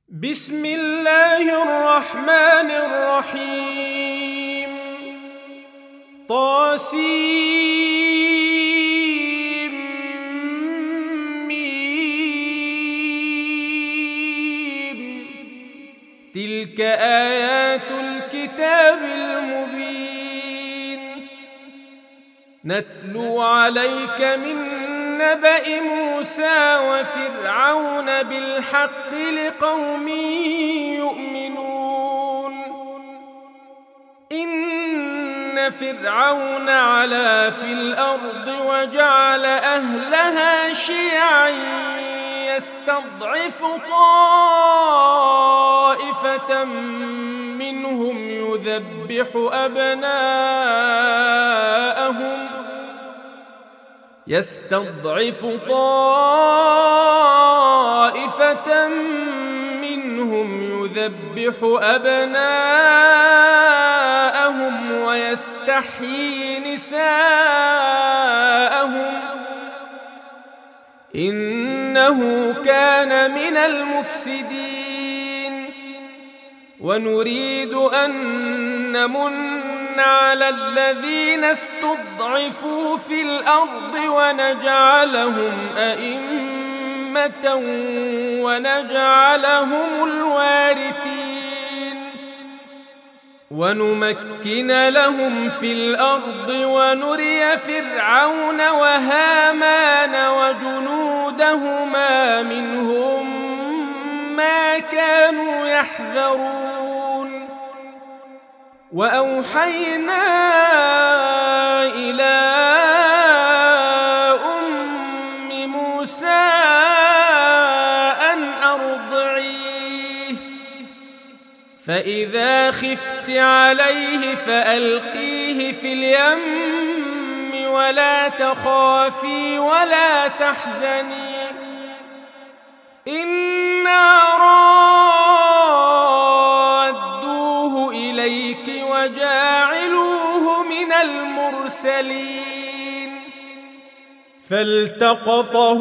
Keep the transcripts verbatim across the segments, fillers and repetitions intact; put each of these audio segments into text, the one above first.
بسم الله الرحمن الرحيم طاسيم ميم تلك آيات الكتاب المبين نتلو عليك من نبأ موسى وفرعون بالحق لقوم يؤمنون إن فرعون علا في الأرض وجعل أهلها شيعا يستضعف طائفة منهم يذبح أبناءهم يستضعف طائفة منهم يذبح أبناءهم ويستحيي نساءهم إنه كان من المفسدين ونريد أن نمن على الذين استضعفوا في الأرض ونجعلهم أئمة ونجعلهم الوارثين ونمكن لهم في الأرض ونري فرعون وهامان وجنودهما منهم ما كانوا يحذرون وأوحينا إلى أم موسى أن أرضعيه فإذا خفت عليه فألقيه في اليم ولا تخافي ولا تحزني إنا رادوه إليك وجاعلوه من المرسلين فالتقطه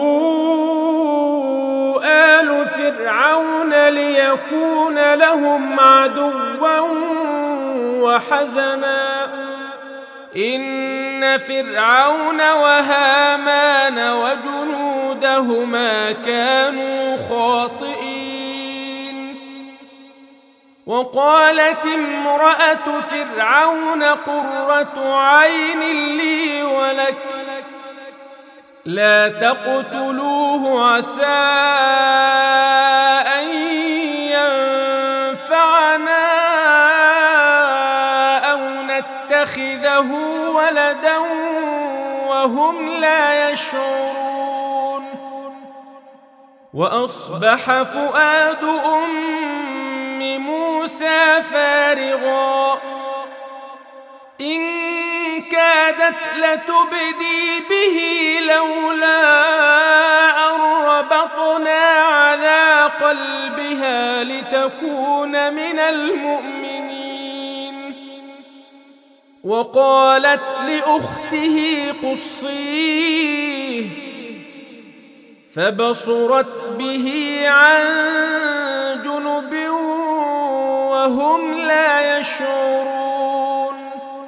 آل فرعون ليكون لهم عدوا وحزنا إن فرعون وهامان وجنودهما كانوا خاطئين وقالت امرأة فرعون قرة عين لي ولك لا تقتلوه عسى أن ينفعنا أو نتخذه ولدا وهم لا يشعرون وأصبح فؤاد أم موسى فارغا إن كادت لتبدي به لولا أن ربطنا على قلبها لتكون من المؤمنين وقالت لأخته قصيه فبصرت به عن جنب وهم لا يشعرون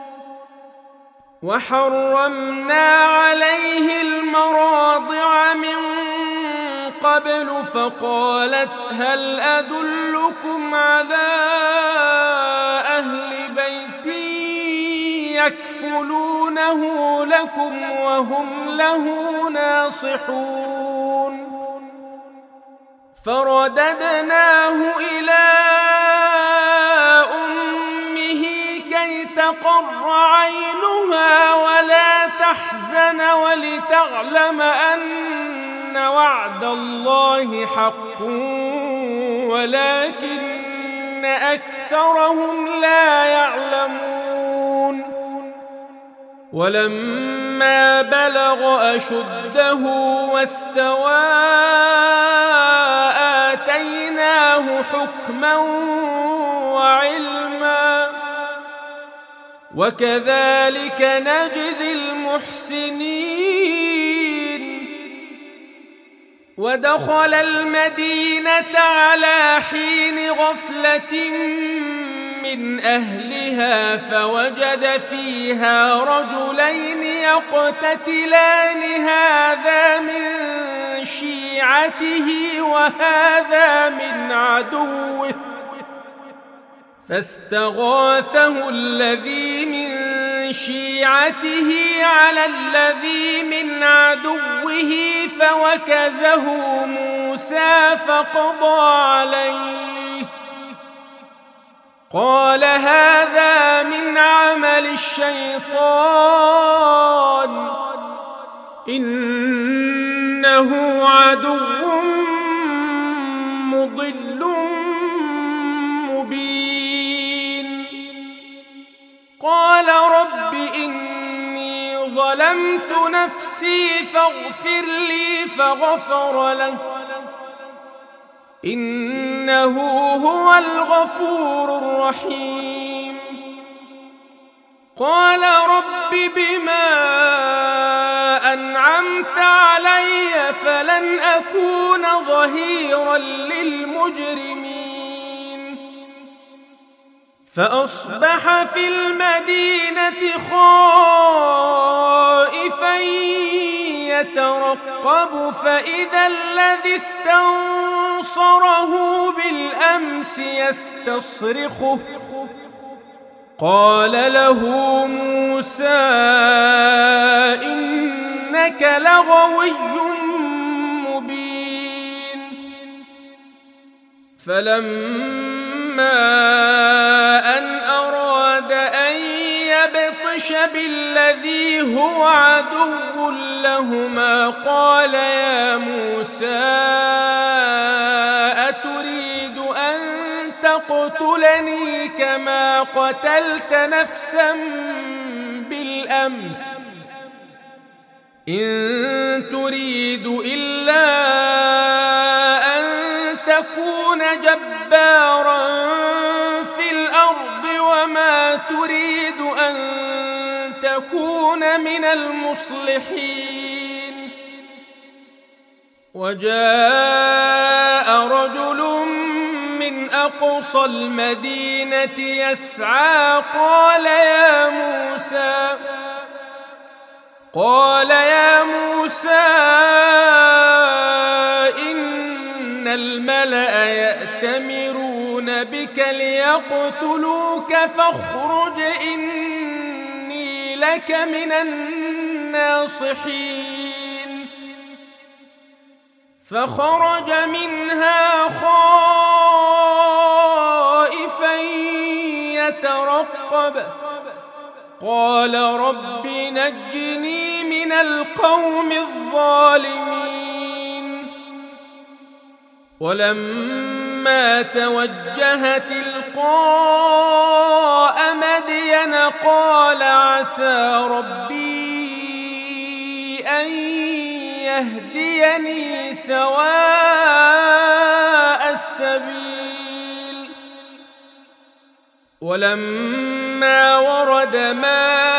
وحرمنا عليه المراضع من قبل فقالت هل أدلكم على أهل بيت يكفلونه لكم وهم له ناصحون فرددناه إلى أمه كي تقر عينها ولا تحزن ولتعلم أن وعد الله حق ولكن أكثرهم لا يعلمون ولما بلغ أشده واستوى آتيناه حكما وعلما وكذلك نجزي المحسنين ودخل المدينة على حين غفلة من أهلها فوجد فيها رجلين يقتتلان هذا من شيعته وهذا من عدوه فاستغاثه الذي من شيعته على الذي من عدوه فوكزه موسى فقضى عليه قال هذا من عمل الشيطان إنه عدو مضل مبين قال رب إني ظلمت نفسي فاغفر لي فغفر له إنه هو الغفور الرحيم قال رب بما أنعمت علي فلن أكون ظهيرا للمجرمين فأصبح في المدينة خائفا يترقب فإذا الذي استنصره بالأمس يستصرخه قال له موسى إنك لغوي مبين فلما أن أراد أن يبطش بالذي هو عدو لهما قال يا موسى أتريد أن تقتلني كما قتلت نفسا بالأمس إن تريد إلا أن تكون جبارا في الأرض وما تريد أن تكون من المصلحين وجاء رجل من أقصى المدينة يسعى قال يا موسى قال يا موسى إن الملأ يأتمرون بك ليقتلوك فاخرج إني لك من الناصحين فخرج منها خائفا يترقب قال رب نجني من القوم الظالمين ولما توجه تلقاء مدين قال عسى ربي أن يهديني سواء السبيل ولما ورد ماء